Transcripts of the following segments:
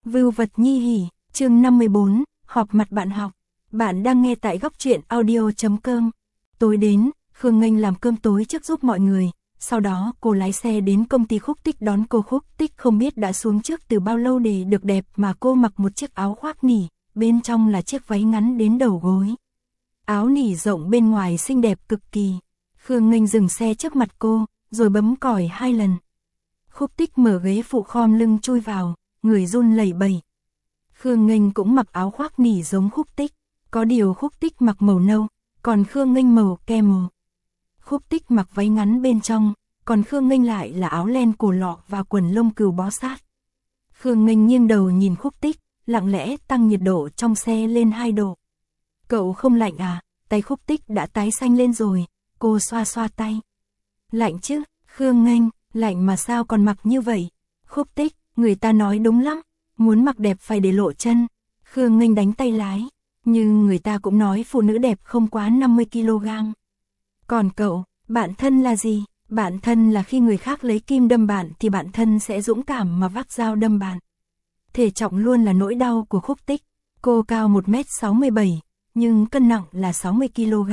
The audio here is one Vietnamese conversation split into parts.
Vưu vật nhi hỉ, chương 54, họp mặt bạn học. Bạn đang nghe tại góc truyện audio.com. Tối đến, Khương Nghênh làm cơm tối trước giúp mọi người, sau đó cô lái xe đến công ty Khúc Tích đón cô. Khúc Tích không biết đã xuống trước từ bao lâu để được đẹp mà cô mặc một chiếc áo khoác nỉ, bên trong là chiếc váy ngắn đến đầu gối. Áo nỉ rộng bên ngoài xinh đẹp cực kỳ. Khương Nghênh dừng xe trước mặt cô, rồi bấm còi 2 lần. Khúc Tích mở ghế phụ khom lưng chui vào, người run lẩy bẩy. Khương Nghênh cũng mặc áo khoác nỉ giống Khúc Tích, có điều Khúc Tích mặc màu nâu, còn Khương Nghênh màu kem màu. Khúc Tích mặc váy ngắn bên trong, còn Khương Nghênh lại là áo len cổ lọ và quần lông cừu bó sát. Khương Nghênh nghiêng đầu nhìn Khúc Tích, lặng lẽ tăng nhiệt độ trong xe lên 2 độ. Cậu không lạnh à? Tay Khúc Tích đã tái xanh lên rồi, cô xoa xoa tay. Lạnh chứ, Khương Nghênh, lạnh mà sao còn mặc như vậy? Khúc Tích, người ta nói đúng lắm, muốn mặc đẹp phải để lộ chân. Khương Nghênh đánh tay lái, nhưng người ta cũng nói phụ nữ đẹp không quá 50 kg. Còn cậu, bạn thân là gì? Bạn thân là khi người khác lấy kim đâm bạn thì bạn thân sẽ dũng cảm mà vác dao đâm bạn. Thể trọng luôn là nỗi đau của Khúc Tích. Cô cao 1m67, nhưng cân nặng là 60 kg.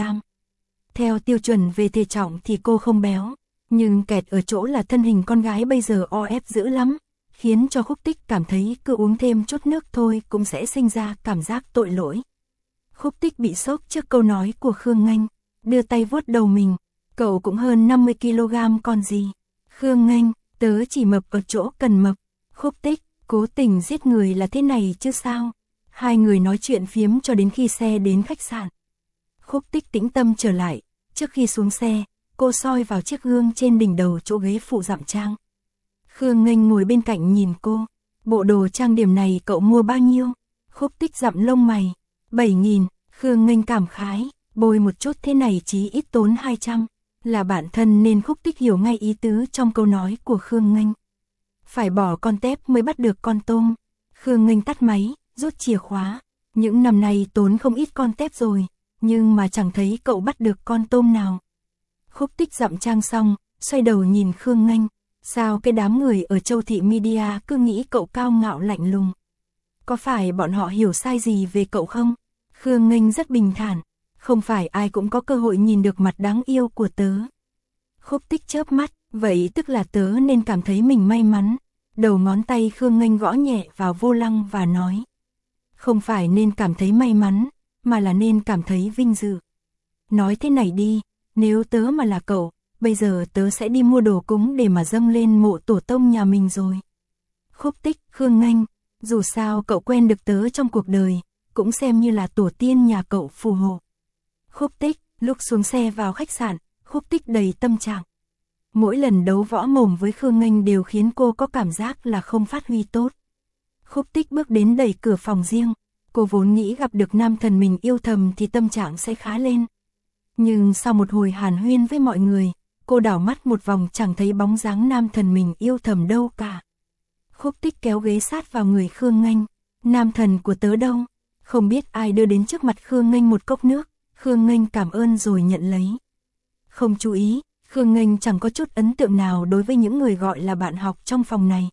Theo tiêu chuẩn về thể trọng thì cô không béo, nhưng kẹt ở chỗ là thân hình con gái bây giờ o ép dữ lắm, khiến cho Khúc Tích cảm thấy cứ uống thêm chút nước thôi cũng sẽ sinh ra cảm giác tội lỗi. Khúc Tích bị sốc trước câu nói của Khương Nghênh, đưa tay vuốt đầu mình, cậu cũng hơn 50 kg còn gì. Khương Nghênh, tớ chỉ mập ở chỗ cần mập. Khúc Tích, cố tình giết người là thế này chứ sao? Hai người nói chuyện phiếm cho đến khi xe đến khách sạn. Khúc Tích tĩnh tâm trở lại, trước khi xuống xe, cô soi vào chiếc gương trên đỉnh đầu chỗ ghế phụ dặm trang. Khương Nghênh ngồi bên cạnh nhìn cô, bộ đồ trang điểm này cậu mua bao nhiêu? Khúc Tích dặm lông mày, 7.000, Khương Nghênh cảm khái, bôi một chút thế này chí ít tốn 200, là bạn thân nên Khúc Tích hiểu ngay ý tứ trong câu nói của Khương Nghênh. Phải bỏ con tép mới bắt được con tôm. Khương Nghênh tắt máy, rút chìa khóa, những năm nay tốn không ít con tép rồi, nhưng mà chẳng thấy cậu bắt được con tôm nào. Khúc Tích dặm trang xong, xoay đầu nhìn Khương Nghênh, sao cái đám người ở Châu Thị Media cứ nghĩ cậu cao ngạo lạnh lùng? Có phải bọn họ hiểu sai gì về cậu không? Khương Nghênh rất bình thản, không phải ai cũng có cơ hội nhìn được mặt đáng yêu của tớ. Khúc Tích chớp mắt, vậy tức là tớ nên cảm thấy mình may mắn. Đầu ngón tay Khương Nghênh gõ nhẹ vào vô lăng và nói. Không phải nên cảm thấy may mắn, mà là nên cảm thấy vinh dự. Nói thế này đi, nếu tớ mà là cậu, bây giờ tớ sẽ đi mua đồ cúng để mà dâng lên mộ tổ tông nhà mình rồi. Khúc Tích, Khương Nghênh, dù sao cậu quen được tớ trong cuộc đời, cũng xem như là tổ tiên nhà cậu phù hộ. Khúc Tích, lúc xuống xe vào khách sạn, Khúc Tích đầy tâm trạng. Mỗi lần đấu võ mồm với Khương Nghênh đều khiến cô có cảm giác là không phát huy tốt. Khúc Tích bước đến đẩy cửa phòng riêng, cô vốn nghĩ gặp được nam thần mình yêu thầm thì tâm trạng sẽ khá lên. Nhưng sau một hồi hàn huyên với mọi người, cô đảo mắt một vòng chẳng thấy bóng dáng nam thần mình yêu thầm đâu cả. Khúc Tích kéo ghế sát vào người Khương Nghênh, nam thần của tớ đâu? Không biết ai đưa đến trước mặt Khương Nghênh một cốc nước, Khương Nghênh cảm ơn rồi nhận lấy. Không chú ý, Khương Nghênh chẳng có chút ấn tượng nào đối với những người gọi là bạn học trong phòng này.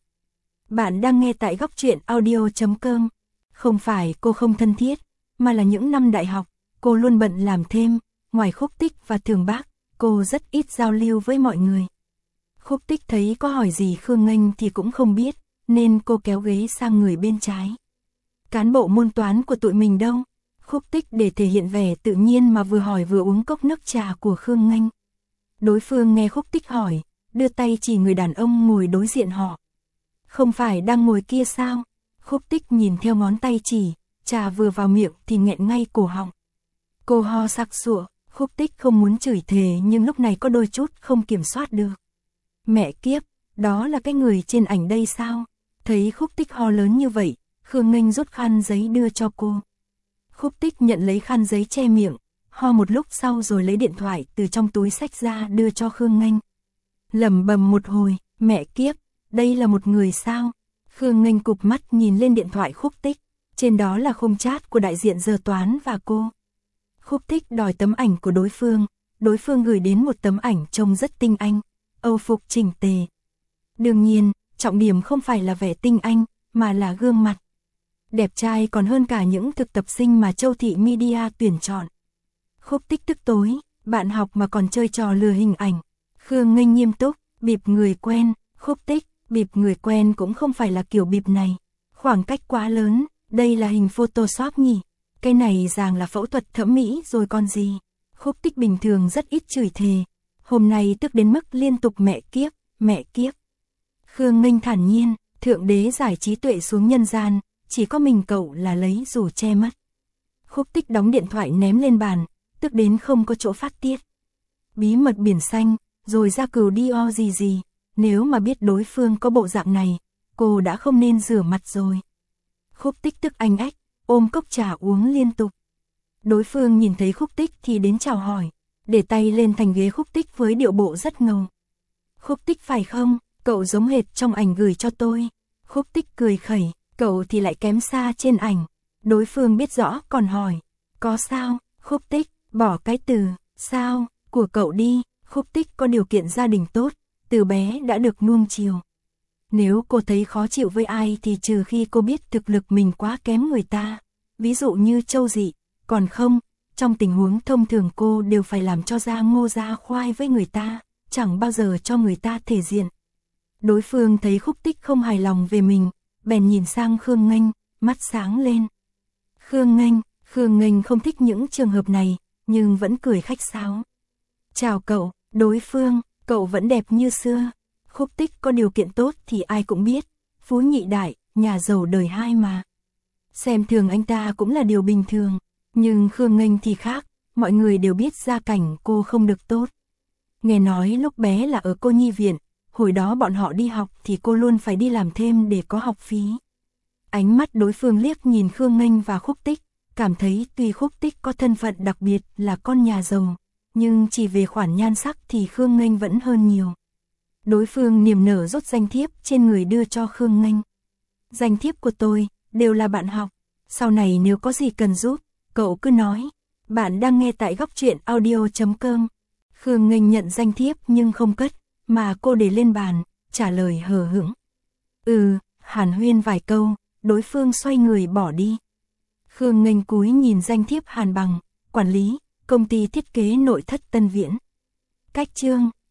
Bạn đang nghe tại góc truyện audio.com. Không phải cô không thân thiết, mà là những năm đại học, cô luôn bận làm thêm, ngoài Khúc Tích và Thường Bác, cô rất ít giao lưu với mọi người. Khúc Tích thấy có hỏi gì Khương Nghênh thì cũng không biết, nên cô kéo ghế sang người bên trái. Cán bộ môn toán của tụi mình đâu? Khúc Tích để thể hiện vẻ tự nhiên mà vừa hỏi vừa uống cốc nước trà của Khương Nghênh. Đối phương nghe Khúc Tích hỏi, đưa tay chỉ người đàn ông ngồi đối diện họ. Không phải đang ngồi kia sao? Khúc Tích nhìn theo ngón tay chỉ, trà vừa vào miệng thì nghẹn ngay cổ họng. Cô ho sặc sụa, Khúc Tích không muốn chửi thề nhưng lúc này có đôi chút không kiểm soát được. Mẹ kiếp, đó là cái người trên ảnh đây sao? Thấy Khúc Tích ho lớn như vậy, Khương Nghênh rút khăn giấy đưa cho cô. Khúc Tích nhận lấy khăn giấy che miệng, ho một lúc sau rồi lấy điện thoại từ trong túi xách ra đưa cho Khương Nghênh. Lẩm bẩm một hồi, mẹ kiếp, đây là một người sao? Khương Nghênh cụp mắt nhìn lên điện thoại Khúc Tích, trên đó là khung chat của đại diện giờ toán và cô. Khúc Tích đòi tấm ảnh của đối phương gửi đến một tấm ảnh trông rất tinh anh, âu phục chỉnh tề. Đương nhiên, trọng điểm không phải là vẻ tinh anh, mà là gương mặt. đẹp trai còn hơn cả những thực tập sinh mà Châu Thị Media tuyển chọn. Khúc Tích tức tối, bạn học mà còn chơi trò lừa hình ảnh. Khương Nghênh nghiêm túc, bịp người quen, Khúc Tích, bịp người quen cũng không phải là kiểu bịp này. Khoảng cách quá lớn, đây là hình Photoshop nhỉ. Cái này ràng là phẫu thuật thẩm mỹ rồi còn gì. Khúc Tích bình thường rất ít chửi thề. Hôm nay tức đến mức liên tục mẹ kiếp, mẹ kiếp. Khương Nghênh thản nhiên, thượng đế giải trí tuệ xuống nhân gian, chỉ có mình cậu là lấy dù che mắt. Khúc Tích đóng điện thoại ném lên bàn, tức đến không có chỗ phát tiết. Bí mật biển xanh, rồi ra cừu Dior gì gì, nếu mà biết đối phương có bộ dạng này, cô đã không nên rửa mặt rồi. Khúc Tích tức anh ách, ôm cốc trà uống liên tục. Đối phương nhìn thấy Khúc Tích thì đến chào hỏi, để tay lên thành ghế Khúc Tích với điệu bộ rất ngầu. Khúc Tích phải không, cậu giống hệt trong ảnh gửi cho tôi. Khúc Tích cười khẩy, cậu thì lại kém xa trên ảnh. Đối phương biết rõ còn hỏi, có sao? Khúc Tích, bỏ cái từ, sao, của cậu đi. Khúc Tích có điều kiện gia đình tốt, từ bé đã được nuông chiều. Nếu cô thấy khó chịu với ai thì trừ khi cô biết thực lực mình quá kém người ta, ví dụ như Châu Dị, còn không, trong tình huống thông thường cô đều phải làm cho ra ngô ra khoai với người ta, chẳng bao giờ cho người ta thể diện. Đối phương thấy Khúc Tích không hài lòng về mình, bèn nhìn sang Khương Nghênh, mắt sáng lên. Khương Nghênh không thích những trường hợp này, nhưng vẫn cười khách sáo. Chào cậu, đối phương, cậu vẫn đẹp như xưa. Khúc Tích có điều kiện tốt thì ai cũng biết, phú nhị đại, nhà giàu đời hai mà. Xem thường anh ta cũng là điều bình thường, nhưng Khương Nghênh thì khác, mọi người đều biết gia cảnh cô không được tốt. Nghe nói lúc bé là ở cô nhi viện, hồi đó bọn họ đi học thì cô luôn phải đi làm thêm để có học phí. Ánh mắt đối phương liếc nhìn Khương Nghênh và Khúc Tích, cảm thấy tuy Khúc Tích có thân phận đặc biệt là con nhà giàu, nhưng chỉ về khoản nhan sắc thì Khương Nghênh vẫn hơn nhiều. Đối phương niềm nở rút danh thiếp trên người đưa cho Khương Nghênh. Danh thiếp của tôi, đều là bạn học, sau này nếu có gì cần giúp, cậu cứ nói. Bạn đang nghe tại Góc Truyện Audio.com. Khương Nghênh nhận danh thiếp nhưng không cất, mà cô để lên bàn, trả lời hờ hững. Hàn huyên vài câu, đối phương xoay người bỏ đi. Khương Nghênh cúi nhìn danh thiếp Hàn Bằng, quản lý, công ty thiết kế nội thất Tân Viễn. Cách chương